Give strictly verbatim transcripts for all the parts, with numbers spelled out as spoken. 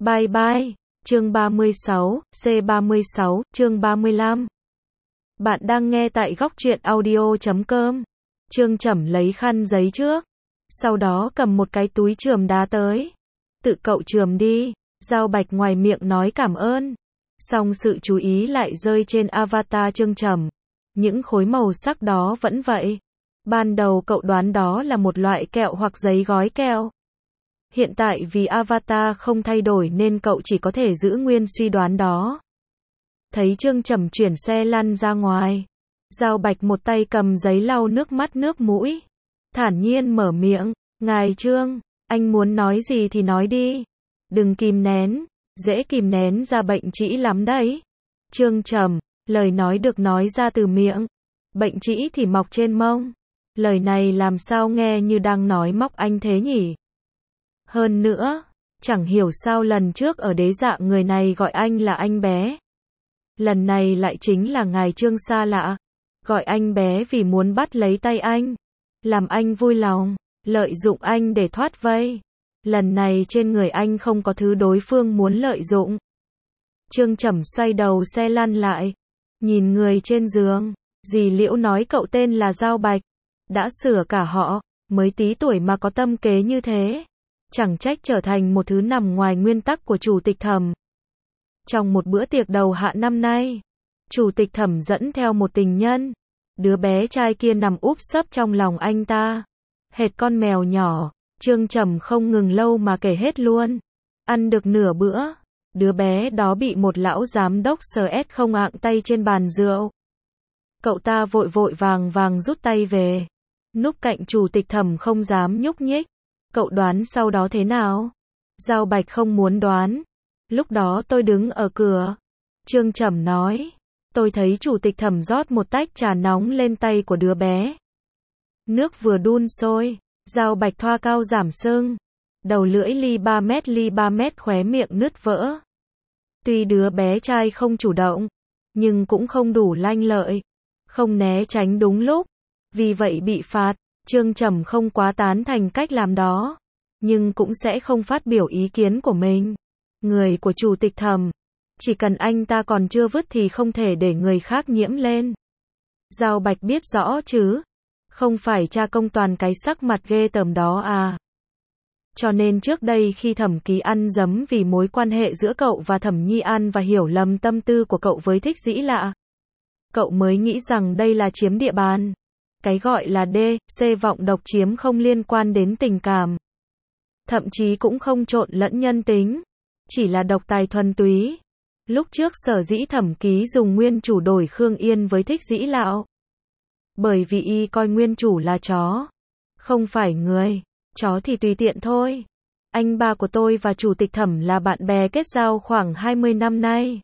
Bye bye. Chương ba mươi sáu, C ba mươi sáu, chương ba mươi lăm. Bạn đang nghe tại góc truyện audio chấm com. Trương Chẩm lấy khăn giấy trước, sau đó cầm một cái túi chườm đá tới. Tự cậu chườm đi, Giao Bạch ngoài miệng nói cảm ơn. Song sự chú ý lại rơi trên avatar Trương Chẩm. Những khối màu sắc đó vẫn vậy. Ban đầu cậu đoán đó là một loại kẹo hoặc giấy gói kẹo. Hiện tại vì avatar không thay đổi nên cậu chỉ có thể giữ nguyên suy đoán đó. Thấy Trương Chẩm chuyển xe lăn ra ngoài, Giao Bạch một tay cầm giấy lau nước mắt nước mũi, thản nhiên mở miệng, "Ngài Trương, anh muốn nói gì thì nói đi. Đừng kìm nén, dễ kìm nén ra bệnh trĩ lắm đấy." Trương Chẩm, lời nói được nói ra từ miệng, bệnh trĩ thì mọc trên mông. Lời này làm sao nghe như đang nói móc anh thế nhỉ? Hơn nữa, chẳng hiểu sao lần trước ở đế dạ người này gọi anh là anh bé. Lần này lại chính là ngài Trương xa lạ. Gọi anh bé vì muốn bắt lấy tay anh. Làm anh vui lòng, lợi dụng anh để thoát vây. Lần này trên người anh không có thứ đối phương muốn lợi dụng. Trương Chẩm xoay đầu xe lăn lại. Nhìn người trên giường. Dì Liễu nói cậu tên là Giao Bạch. Đã sửa cả họ, mới tí tuổi mà có tâm kế như thế. Chẳng trách trở thành một thứ nằm ngoài nguyên tắc của Chủ tịch Thẩm. Trong một bữa tiệc đầu hạ năm nay, Chủ tịch Thẩm dẫn theo một tình nhân. Đứa bé trai kia nằm úp sấp trong lòng anh ta. Hệt con mèo nhỏ, Trương Chẩm không ngừng lâu mà kể hết luôn. Ăn được nửa bữa, đứa bé đó bị một lão giám đốc S S không ạng tay trên bàn rượu. Cậu ta vội vội vàng vàng rút tay về. Núp cạnh Chủ tịch Thẩm không dám nhúc nhích. Cậu đoán sau đó thế nào? Giao Bạch không muốn đoán. Lúc đó tôi đứng ở cửa. Trương Chẩm nói. Tôi thấy Chủ tịch Thẩm rót một tách trà nóng lên tay của đứa bé. Nước vừa đun sôi. Giao Bạch thoa cao giảm sưng. Đầu lưỡi ly ba mét ly ba mét khóe miệng nứt vỡ. Tuy đứa bé trai không chủ động, nhưng cũng không đủ lanh lợi. Không né tránh đúng lúc. Vì vậy bị phạt. Trương Chẩm không quá tán thành cách làm đó, nhưng cũng sẽ không phát biểu ý kiến của mình. Người của Chủ tịch Thẩm, chỉ cần anh ta còn chưa vứt thì không thể để người khác nhiễm lên. Giao Bạch biết rõ chứ, không phải cha công toàn cái sắc mặt ghê tởm đó à. Cho nên trước đây khi Thẩm Ký ăn dấm vì mối quan hệ giữa cậu và Thẩm Nhi An và hiểu lầm tâm tư của cậu với Thích Dĩ Lạ, cậu mới nghĩ rằng đây là chiếm địa bàn. Cái gọi là D, C vọng độc chiếm không liên quan đến tình cảm. Thậm chí cũng không trộn lẫn nhân tính. Chỉ là độc tài thuần túy. Lúc trước sở dĩ Thẩm Ký dùng nguyên chủ đổi Khương Yên với Thích Dĩ Lạo. Bởi vì y coi nguyên chủ là chó. Không phải người. Chó thì tùy tiện thôi. Anh ba của tôi và Chủ tịch Thẩm là bạn bè kết giao khoảng hai mươi năm nay.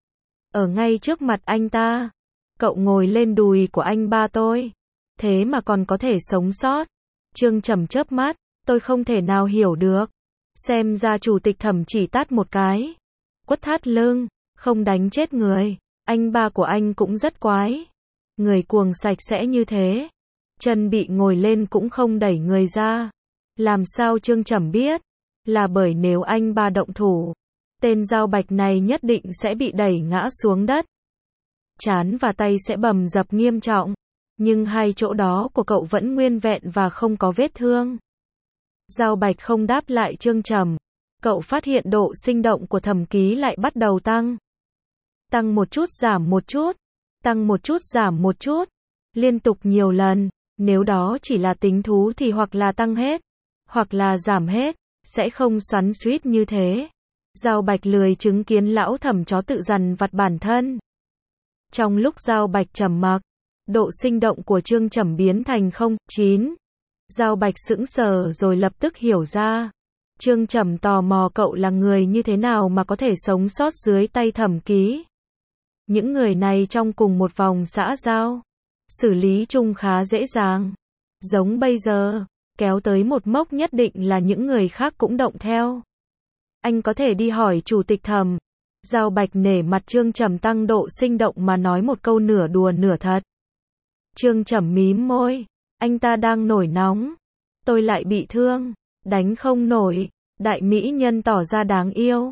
Ở ngay trước mặt anh ta, cậu ngồi lên đùi của anh ba tôi. Thế mà còn có thể sống sót. Trương Chẩm chớp mắt, tôi không thể nào hiểu được. Xem ra Chủ tịch Thẩm chỉ tát một cái. Quất thắt lưng, không đánh chết người. Anh ba của anh cũng rất quái. Người cuồng sạch sẽ như thế. Chân bị ngồi lên cũng không đẩy người ra. Làm sao Trương Chẩm biết? Là bởi nếu anh ba động thủ, tên Giao Bạch này nhất định sẽ bị đẩy ngã xuống đất. Trán và tay sẽ bầm dập nghiêm trọng. Nhưng hai chỗ đó của cậu vẫn nguyên vẹn và không có vết thương. Giao Bạch không đáp lại Trương Chẩm. Cậu phát hiện độ sinh động của Thẩm Ký lại bắt đầu tăng. Tăng một chút giảm một chút. Tăng một chút giảm một chút. Liên tục nhiều lần. Nếu đó chỉ là tính thú thì hoặc là tăng hết, hoặc là giảm hết. Sẽ không xoắn xuýt như thế. Giao Bạch lười chứng kiến lão Thẩm chó tự dằn vặt bản thân. Trong lúc Giao Bạch trầm mặc, độ sinh động của Trương Chẩm biến thành không, chín. Giao Bạch sững sờ rồi lập tức hiểu ra. Trương Chẩm tò mò cậu là người như thế nào mà có thể sống sót dưới tay Thẩm Ký. Những người này trong cùng một vòng xã giao, xử lý chung khá dễ dàng. Giống bây giờ, kéo tới một mốc nhất định là những người khác cũng động theo. Anh có thể đi hỏi Chủ tịch Thẩm. Giao Bạch nể mặt Trương Chẩm tăng độ sinh động mà nói một câu nửa đùa nửa thật. Trương Chẩm mím môi. Anh ta đang nổi nóng. Tôi lại bị thương. Đánh không nổi. Đại mỹ nhân tỏ ra đáng yêu.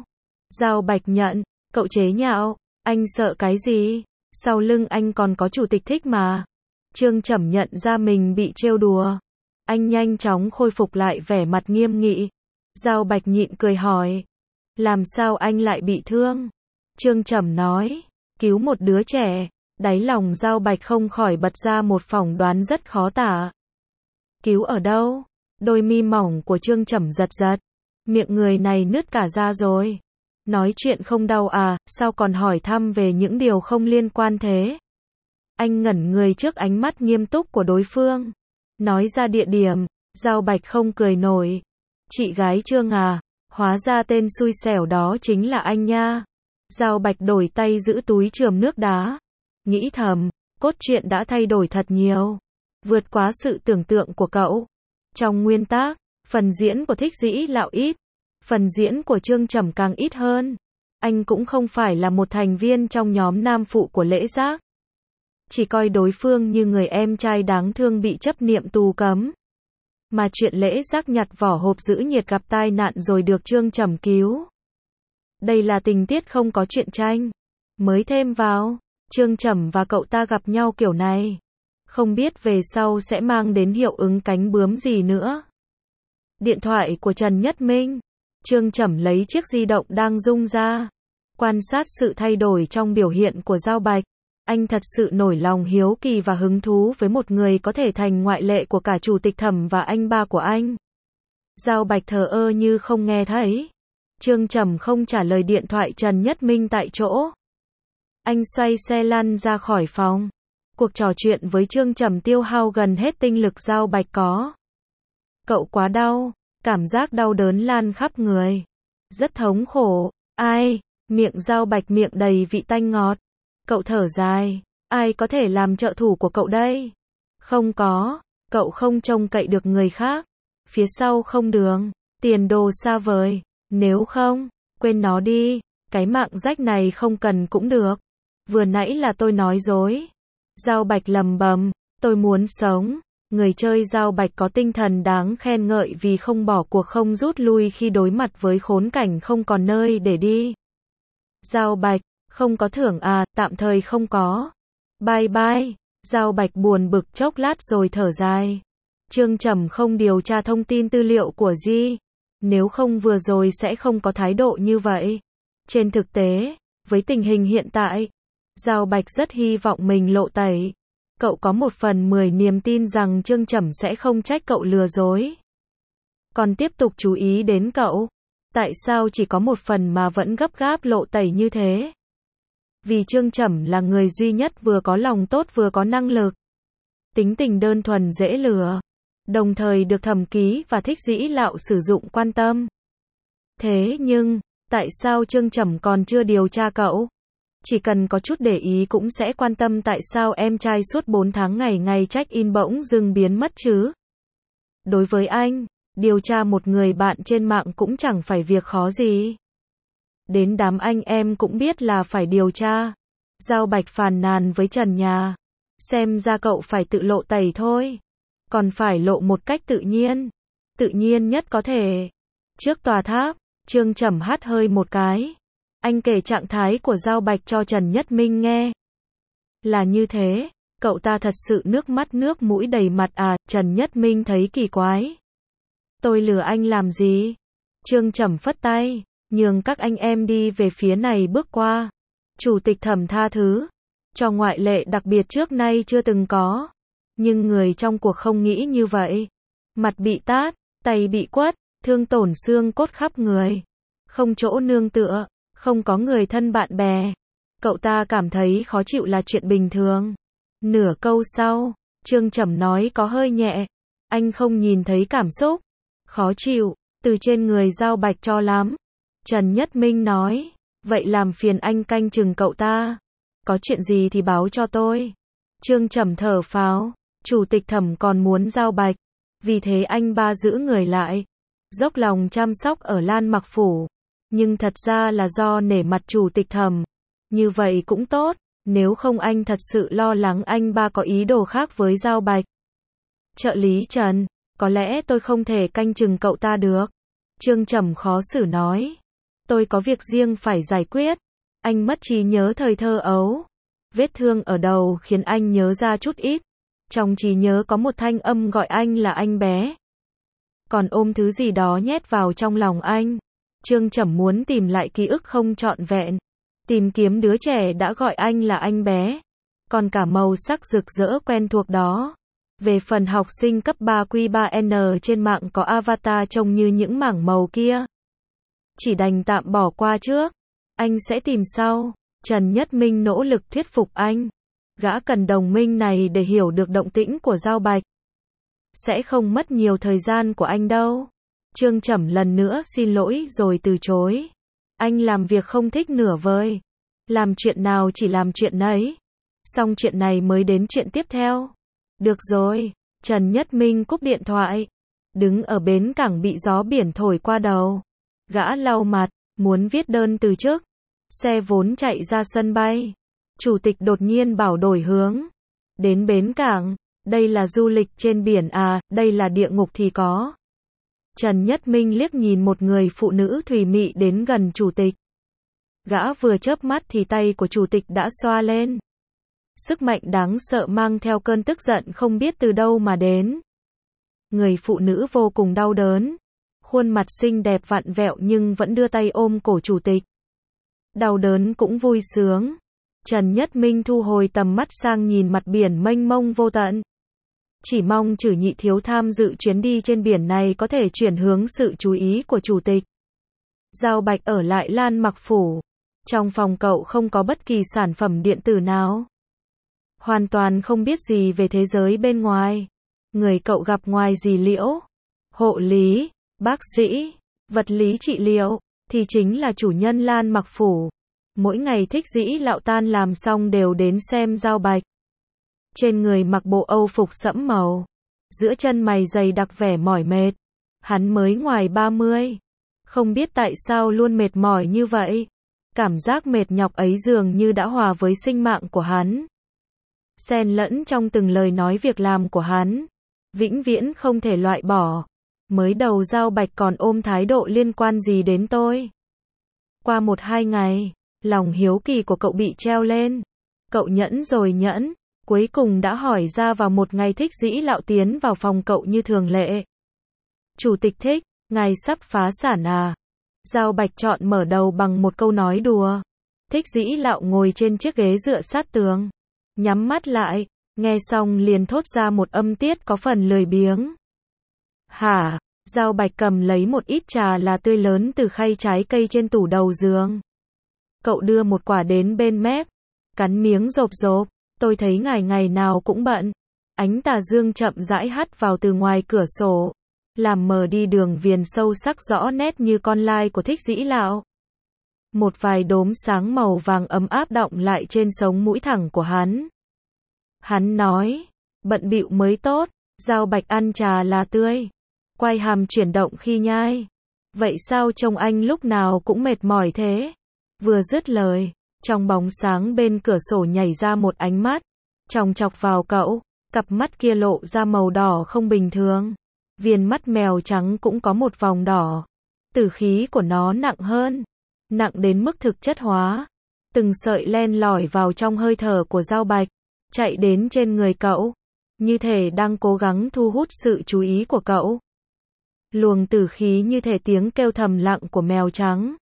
Giao Bạch nhận, cậu chế nhạo, anh sợ cái gì? Sau lưng anh còn có chủ tịch thích mà. Trương Trầm nhận ra mình bị trêu đùa. Anh nhanh chóng khôi phục lại vẻ mặt nghiêm nghị. Giao Bạch nhịn cười hỏi. Làm sao anh lại bị thương? Trương Trầm nói. Cứu một đứa trẻ. Đáy lòng Giao Bạch không khỏi bật ra một phỏng đoán rất khó tả. Cứu ở đâu? Đôi mi mỏng của Trương Trầm giật giật. Miệng người này nứt cả ra rồi. Nói chuyện không đau à, sao còn hỏi thăm về những điều không liên quan thế? Anh ngẩn người trước ánh mắt nghiêm túc của đối phương. Nói ra địa điểm, Giao Bạch không cười nổi. Chị gái Trương à, hóa ra tên xui xẻo đó chính là anh nha. Giao Bạch đổi tay giữ túi chườm nước đá. Nghĩ thầm, cốt truyện đã thay đổi thật nhiều. Vượt quá sự tưởng tượng của cậu. Trong nguyên tác, phần diễn của Thích Dĩ Lạo ít. Phần diễn của Trương Trầm càng ít hơn. Anh cũng không phải là một thành viên trong nhóm nam phụ của Lễ Giác. Chỉ coi đối phương như người em trai đáng thương bị chấp niệm tù cấm. Mà chuyện Lễ Giác nhặt vỏ hộp giữ nhiệt gặp tai nạn rồi được Trương Trầm cứu. Đây là tình tiết không có truyện tranh. Mới thêm vào, Trương Trầm và cậu ta gặp nhau kiểu này. Không biết về sau sẽ mang đến hiệu ứng cánh bướm gì nữa. Điện thoại của Trần Nhất Minh. Trương Trầm lấy chiếc di động đang rung ra. Quan sát sự thay đổi trong biểu hiện của Giao Bạch. Anh thật sự nổi lòng hiếu kỳ và hứng thú với một người có thể thành ngoại lệ của cả chủ tịch Thẩm và anh ba của anh. Giao Bạch thờ ơ như không nghe thấy. Trương Trầm không trả lời điện thoại Trần Nhất Minh tại chỗ. Anh xoay xe lăn ra khỏi phòng. Cuộc trò chuyện với Trương Trầm tiêu hao gần hết tinh lực Giao Bạch có. Cậu quá đau, cảm giác đau đớn lan khắp người. Rất thống khổ, ai, miệng Giao Bạch miệng đầy vị tanh ngọt. Cậu thở dài, ai có thể làm trợ thủ của cậu đây? Không có, cậu không trông cậy được người khác. Phía sau không đường, tiền đồ xa vời, nếu không, quên nó đi, cái mạng rách này không cần cũng được. Vừa nãy là tôi nói dối. Giao Bạch lầm bầm, tôi muốn sống. Người chơi Giao Bạch có tinh thần đáng khen ngợi vì không bỏ cuộc không rút lui khi đối mặt với khốn cảnh không còn nơi để đi. Giao Bạch, không có thưởng à, tạm thời không có. Bye bye. Giao Bạch buồn bực chốc lát rồi thở dài. Trương Trầm không điều tra thông tin tư liệu của Di. Nếu không vừa rồi sẽ không có thái độ như vậy. Trên thực tế, với tình hình hiện tại, Giao Bạch rất hy vọng mình lộ tẩy. Cậu có một phần mười niềm tin rằng Trương Trầm sẽ không trách cậu lừa dối. Còn tiếp tục chú ý đến cậu. Tại sao chỉ có một phần mà vẫn gấp gáp lộ tẩy như thế? Vì Trương Trầm là người duy nhất vừa có lòng tốt vừa có năng lực. Tính tình đơn thuần dễ lừa. Đồng thời được Thẩm Ký và Thích Dĩ Lạo sử dụng quan tâm. Thế nhưng, tại sao Trương Trầm còn chưa điều tra cậu? Chỉ cần có chút để ý cũng sẽ quan tâm tại sao em trai suốt bốn tháng ngày ngày check-in bỗng dưng biến mất chứ. Đối với anh, điều tra một người bạn trên mạng cũng chẳng phải việc khó gì. Đến đám anh em cũng biết là phải điều tra. Giao Bạch phàn nàn với Trần Nhà. Xem ra cậu phải tự lộ tẩy thôi. Còn phải lộ một cách tự nhiên. Tự nhiên nhất có thể. Trước tòa tháp, Trương Trầm hắt hơi một cái. Anh kể trạng thái của Giao Bạch cho Trần Nhất Minh nghe. Là như thế, cậu ta thật sự nước mắt nước mũi đầy mặt à, Trần Nhất Minh thấy kỳ quái. Tôi lừa anh làm gì? Trương Trầm phất tay, nhường các anh em đi về phía này bước qua. Chủ tịch Thẩm tha thứ, cho ngoại lệ đặc biệt trước nay chưa từng có. Nhưng người trong cuộc không nghĩ như vậy. Mặt bị tát, tay bị quất, thương tổn xương cốt khắp người. Không chỗ nương tựa. Không có người thân bạn bè. Cậu ta cảm thấy khó chịu là chuyện bình thường. Nửa câu sau, Trương Trầm nói có hơi nhẹ. Anh không nhìn thấy cảm xúc. Khó chịu, từ trên người Giao Bạch cho lắm. Trần Nhất Minh nói, vậy làm phiền anh canh chừng cậu ta. Có chuyện gì thì báo cho tôi. Trương Trầm thở phào, chủ tịch Thẩm còn muốn Giao Bạch. Vì thế anh ba giữ người lại. Dốc lòng chăm sóc ở Lan Mặc Phủ. Nhưng thật ra là do nể mặt chủ tịch Thẩm. Như vậy cũng tốt, nếu không anh thật sự lo lắng anh ba có ý đồ khác với Giao Bạch. Trợ lý Trần, có lẽ tôi không thể canh chừng cậu ta được. Trương Trầm khó xử nói. Tôi có việc riêng phải giải quyết. Anh mất trí nhớ thời thơ ấu. Vết thương ở đầu khiến anh nhớ ra chút ít. Trong trí nhớ có một thanh âm gọi anh là anh bé. Còn ôm thứ gì đó nhét vào trong lòng anh. Trương Chẩm muốn tìm lại ký ức không trọn vẹn. Tìm kiếm đứa trẻ đã gọi anh là anh bé. Còn cả màu sắc rực rỡ quen thuộc đó. Về phần học sinh cấp ba Q ba N trên mạng có avatar trông như những mảng màu kia. Chỉ đành tạm bỏ qua trước. Anh sẽ tìm sau. Trần Nhất Minh nỗ lực thuyết phục anh. Gã cần đồng minh này để hiểu được động tĩnh của Giao Bạch. Sẽ không mất nhiều thời gian của anh đâu. Trương Chẩm lần nữa xin lỗi rồi từ chối. Anh làm việc không thích nửa vời. Làm chuyện nào chỉ làm chuyện ấy. Xong chuyện này mới đến chuyện tiếp theo. Được rồi. Trần Nhất Minh cúp điện thoại. Đứng ở bến cảng bị gió biển thổi qua đầu. Gã lau mặt, muốn viết đơn từ chức. Xe vốn chạy ra sân bay. Chủ tịch đột nhiên bảo đổi hướng. Đến bến cảng. Đây là du lịch trên biển à, đây là địa ngục thì có. Trần Nhất Minh liếc nhìn một người phụ nữ thùy mị đến gần chủ tịch. Gã vừa chớp mắt thì tay của chủ tịch đã xoa lên. Sức mạnh đáng sợ mang theo cơn tức giận không biết từ đâu mà đến. Người phụ nữ vô cùng đau đớn. Khuôn mặt xinh đẹp vặn vẹo nhưng vẫn đưa tay ôm cổ chủ tịch. Đau đớn cũng vui sướng. Trần Nhất Minh thu hồi tầm mắt sang nhìn mặt biển mênh mông vô tận. Chỉ mong Trử Nhị Thiếu tham dự chuyến đi trên biển này có thể chuyển hướng sự chú ý của chủ tịch. Giao Bạch ở lại Lan Mặc Phủ. Trong phòng cậu không có bất kỳ sản phẩm điện tử nào. Hoàn toàn không biết gì về thế giới bên ngoài. Người cậu gặp ngoài dì Liễu, hộ lý, bác sĩ, vật lý trị liệu, thì chính là chủ nhân Lan Mặc Phủ. Mỗi ngày Thích Dĩ Lạo tan làm xong đều đến xem Giao Bạch. Trên người mặc bộ Âu phục sẫm màu. Giữa chân mày dày đặc vẻ mỏi mệt. Hắn mới ngoài ba mươi. Không biết tại sao luôn mệt mỏi như vậy. Cảm giác mệt nhọc ấy dường như đã hòa với sinh mạng của hắn. Xen lẫn trong từng lời nói việc làm của hắn. Vĩnh viễn không thể loại bỏ. Mới đầu Giao Bạch còn ôm thái độ liên quan gì đến tôi. Qua một hai ngày, lòng hiếu kỳ của cậu bị treo lên. Cậu nhẫn rồi nhẫn. Cuối cùng đã hỏi ra vào một ngày Thích Dĩ Lạo tiến vào phòng cậu như thường lệ. Chủ tịch Thích, ngài sắp phá sản à? Giao Bạch chọn mở đầu bằng một câu nói đùa. Thích Dĩ Lạo ngồi trên chiếc ghế dựa sát tường. Nhắm mắt lại, nghe xong liền thốt ra một âm tiết có phần lười biếng. Hả? Giao Bạch cầm lấy một ít trà là tươi lớn từ khay trái cây trên tủ đầu giường. Cậu đưa một quả đến bên mép. Cắn miếng rộp rộp. Tôi thấy ngài ngày nào cũng bận. Ánh tà dương chậm rãi hắt vào từ ngoài cửa sổ. Làm mờ đi đường viền sâu sắc rõ nét như con lai của Thích Dĩ Lạo. Một vài đốm sáng màu vàng ấm áp đọng lại trên sống mũi thẳng của hắn. Hắn nói, bận bịu mới tốt. Giao Bạch ăn trà là tươi. Quay hàm chuyển động khi nhai. Vậy sao trông anh lúc nào cũng mệt mỏi thế? Vừa dứt lời, trong bóng sáng bên cửa sổ nhảy ra một ánh mắt. Chòng chọc vào cậu. Cặp mắt kia lộ ra màu đỏ không bình thường. Viền mắt mèo trắng cũng có một vòng đỏ. Tử khí của nó nặng hơn. Nặng đến mức thực chất hóa. Từng sợi len lỏi vào trong hơi thở của Giao Bạch. Chạy đến trên người cậu. Như thể đang cố gắng thu hút sự chú ý của cậu. Luồng tử khí như thể tiếng kêu thầm lặng của mèo trắng.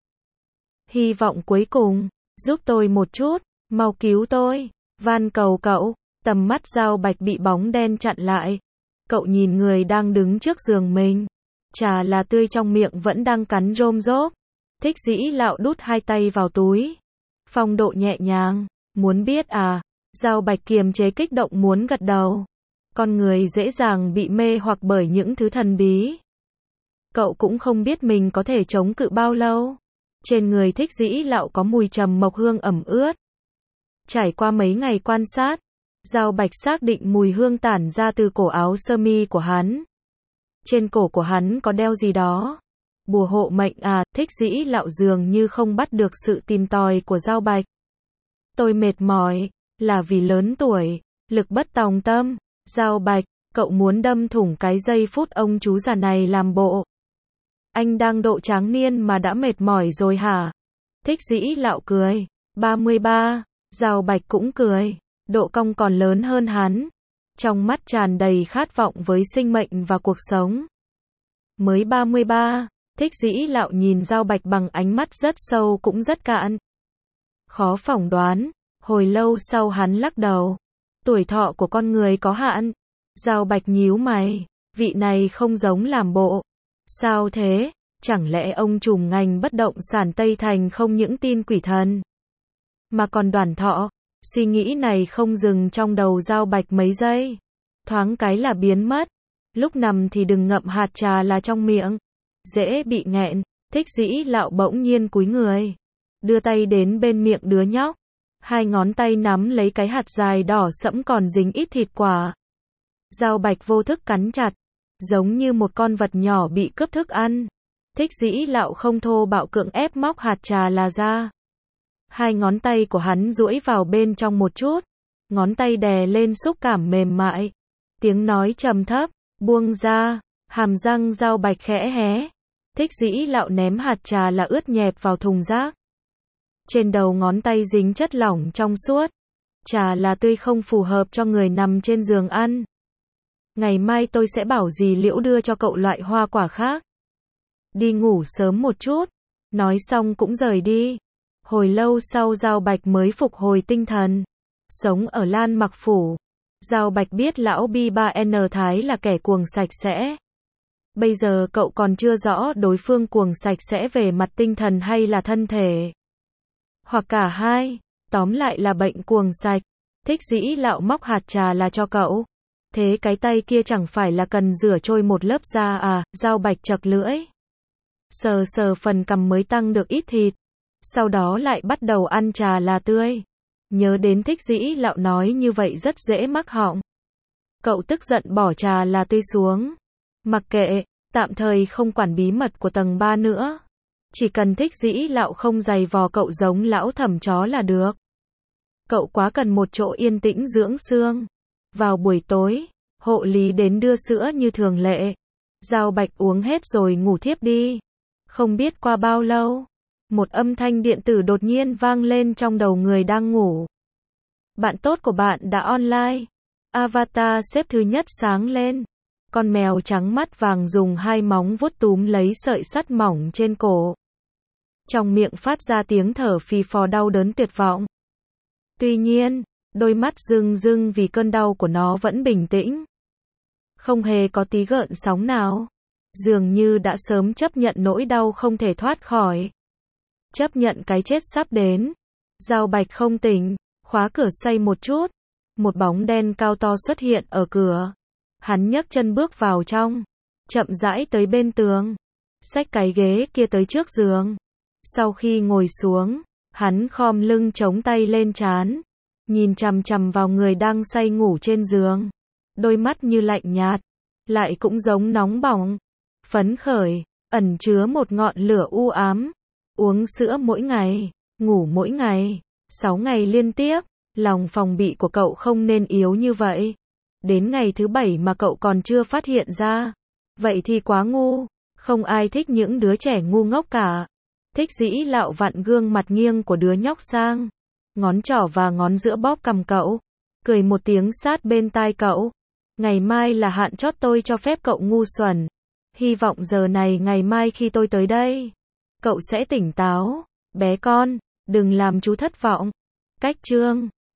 Hy vọng cuối cùng. Giúp tôi một chút. Mau cứu tôi. Van cầu cậu. Tầm mắt Giao Bạch bị bóng đen chặn lại. Cậu nhìn người đang đứng trước giường mình. Trà là tươi trong miệng vẫn đang cắn rôm rốp. Thích Dĩ Lạo đút hai tay vào túi. Phong độ nhẹ nhàng. Muốn biết à? Giao Bạch kiềm chế kích động muốn gật đầu. Con người dễ dàng bị mê hoặc bởi những thứ thần bí. Cậu cũng không biết mình có thể chống cự bao lâu. Trên người Thích Dĩ Lạo có mùi trầm mộc hương ẩm ướt. Trải qua mấy ngày quan sát, Giao Bạch xác định mùi hương tản ra từ cổ áo sơ mi của hắn. Trên cổ của hắn có đeo gì đó. Bùa hộ mệnh à? Thích Dĩ Lạo dường như không bắt được sự tìm tòi của Giao Bạch. Tôi mệt mỏi, là vì lớn tuổi, lực bất tòng tâm. Giao Bạch, cậu muốn đâm thủng cái giây phút ông chú già này làm bộ. Anh đang độ tráng niên mà đã mệt mỏi rồi hả? Thích Dĩ Lạo cười. ba mươi ba. Giao Bạch cũng cười. Độ cong còn lớn hơn hắn. Trong mắt tràn đầy khát vọng với sinh mệnh và cuộc sống. Mới ba mươi ba. Thích Dĩ Lạo nhìn Giao Bạch bằng ánh mắt rất sâu cũng rất cạn. Khó phỏng đoán. Hồi lâu sau hắn lắc đầu. Tuổi thọ của con người có hạn. Giao Bạch nhíu mày. Vị này không giống làm bộ. Sao thế? Chẳng lẽ ông trùm ngành bất động sản Tây Thành không những tin quỷ thần, mà còn đoản thọ? Suy nghĩ này không dừng trong đầu Giao Bạch mấy giây. Thoáng cái là biến mất. Lúc nằm thì đừng ngậm hạt trà là trong miệng. Dễ bị nghẹn. Thích Dĩ Lạo bỗng nhiên cúi người. Đưa tay đến bên miệng đứa nhóc. Hai ngón tay nắm lấy cái hạt dài đỏ sẫm còn dính ít thịt quả. Giao Bạch vô thức cắn chặt. Giống như một con vật nhỏ bị cướp thức ăn. Thích Dĩ Lạo không thô bạo cưỡng ép móc hạt trà là ra. Hai ngón tay của hắn duỗi vào bên trong một chút. Ngón tay đè lên xúc cảm mềm mại. Tiếng nói trầm thấp, buông ra. Hàm răng Giao Bạch khẽ hé. Thích Dĩ Lạo ném hạt trà là ướt nhẹp vào thùng rác. Trên đầu ngón tay dính chất lỏng trong suốt. Trà là tươi không phù hợp cho người nằm trên giường ăn. Ngày mai tôi sẽ bảo dì Liễu đưa cho cậu loại hoa quả khác. Đi ngủ sớm một chút. Nói xong cũng rời đi. Hồi lâu sau Giao Bạch mới phục hồi tinh thần. Sống ở Lan Mặc Phủ. Giao Bạch biết lão Bi ba N Thái là kẻ cuồng sạch sẽ. Bây giờ cậu còn chưa rõ đối phương cuồng sạch sẽ về mặt tinh thần hay là thân thể. Hoặc cả hai. Tóm lại là bệnh cuồng sạch. Thích Dĩ Lạo móc hạt trà là cho cậu. Thế cái tay kia chẳng phải là cần rửa trôi một lớp da à? Giao Bạch chật lưỡi. Sờ sờ phần cằm mới tăng được ít thịt. Sau đó lại bắt đầu ăn trà là tươi. Nhớ đến Thích Dĩ Lạo nói như vậy rất dễ mắc họng. Cậu tức giận bỏ trà là tươi xuống. Mặc kệ, tạm thời không quản bí mật của tầng ba nữa. Chỉ cần Thích Dĩ Lạo không giày vò cậu giống lão thẩm chó là được. Cậu quá cần một chỗ yên tĩnh dưỡng xương. Vào buổi tối, hộ lý đến đưa sữa như thường lệ. Giao Bạch uống hết rồi ngủ thiếp đi. Không biết qua bao lâu, một âm thanh điện tử đột nhiên vang lên trong đầu người đang ngủ. Bạn tốt của bạn đã online. Avatar xếp thứ nhất sáng lên. Con mèo trắng mắt vàng dùng hai móng vuốt túm lấy sợi sắt mỏng trên cổ. Trong miệng phát ra tiếng thở phì phò đau đớn tuyệt vọng. Tuy nhiên, đôi mắt rưng rưng vì cơn đau của nó vẫn bình tĩnh. Không hề có tí gợn sóng nào. Dường như đã sớm chấp nhận nỗi đau không thể thoát khỏi. Chấp nhận cái chết sắp đến. Giao Bạch không tỉnh, khóa cửa xoay một chút. Một bóng đen cao to xuất hiện ở cửa. Hắn nhấc chân bước vào trong. Chậm rãi tới bên tường. Xách cái ghế kia tới trước giường. Sau khi ngồi xuống, hắn khom lưng chống tay lên trán. Nhìn chằm chằm vào người đang say ngủ trên giường. Đôi mắt như lạnh nhạt. Lại cũng giống nóng bỏng. Phấn khởi, ẩn chứa một ngọn lửa u ám. Uống sữa mỗi ngày, ngủ mỗi ngày, sáu ngày liên tiếp. Lòng phòng bị của cậu không nên yếu như vậy. Đến ngày thứ bảy mà cậu còn chưa phát hiện ra. Vậy thì quá ngu. Không ai thích những đứa trẻ ngu ngốc cả. Thích Dĩ Lạo vặn gương mặt nghiêng của đứa nhóc sang. Ngón trỏ và ngón giữa bóp cằm cậu. Cười một tiếng sát bên tai cậu. Ngày mai là hạn chót tôi cho phép cậu ngu xuẩn. Hy vọng giờ này ngày mai khi tôi tới đây, cậu sẽ tỉnh táo. Bé con, đừng làm chú thất vọng. Cách chương